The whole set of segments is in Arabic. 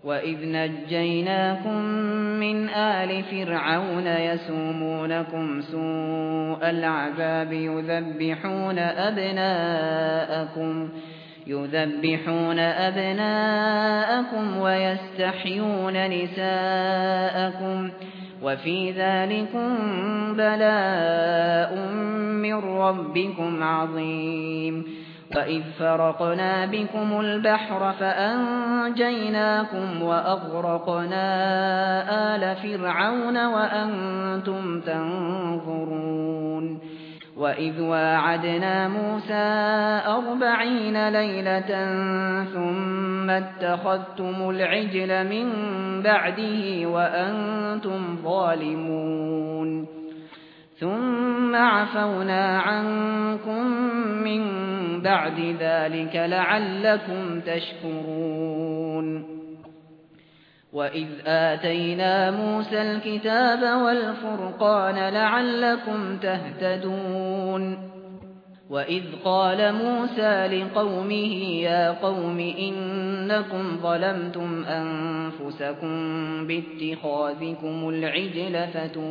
وَإِذْ نَجَّيْنَاكُمْ مِنْ آلِ فِرْعَوْنَ يَسُومُونَكُمْ سُوءَ الْعَذَابِ يُذَبِّحُونَ أَبْنَاءَكُمْ وَيَسْتَحْيُونَ نِسَاءَكُمْ وَفِي ذَلِكُمْ بَلَاءٌ مِّن رَّبِّكُمْ عَظِيمٌ وَإِذْ فَرَقْنَا بِكُمُ الْبَحْرَ فَأَنجَيْنَاكُمْ وَأَغْرَقْنَا آلَ فِرْعَوْنَ وَأَنتُمْ تَنظُرُونَ وَإِذْ وَاعَدْنَا مُوسَىٰ 40 لَيْلَةً ثُمَّ اتَّخَذْتُمُ الْعِجْلَ مِن بَعْدِهِ وَأَنتُمْ ظَالِمُونَ ثُمَّ عَفَوْنَا عَنكُم مِّن بَعْدِ ذَلِكَ لَعَلَّكُمْ تَشْكُرُونَ وَإِذْ آتَيْنَا مُوسَى الْكِتَابَ وَالْفُرْقَانَ لَعَلَّكُمْ تَهْتَدُونَ وَإِذْ قَالَ مُوسَى لِقَوْمِهِ يَا قَوْمِ إِنَّكُمْ ظَلَمْتُمْ أَنفُسَكُم بِاتِّخَاذِكُمُ الْعِجْلَ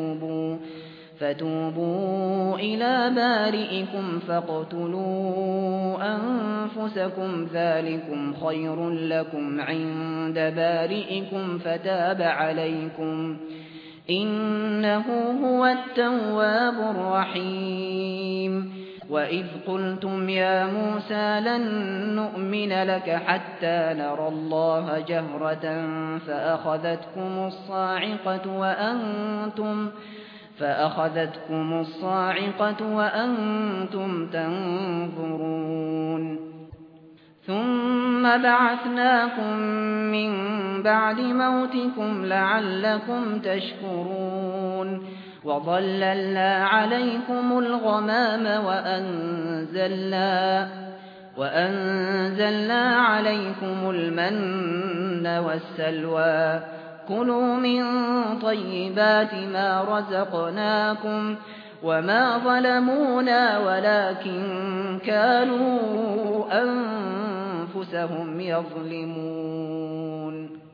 فتوبوا إلى بارئكم فاقتلوا أنفسكم ذلكم خير لكم عند بارئكم فتاب عليكم إنه هو التواب الرحيم وإذ قلتم يا موسى لن نؤمن لك حتى نرى الله جهرة فأخذتكم الصاعقة وأنتم تنظرون ثم بعثناكم من بعد موتكم لعلكم تشكرون وظللنا عليكم الغمام وأنزلنا عليكم المن والسلوى كلوا من طيبات ما رزقناكم وما ظلمونا ولكن كانوا أنفسهم يظلمون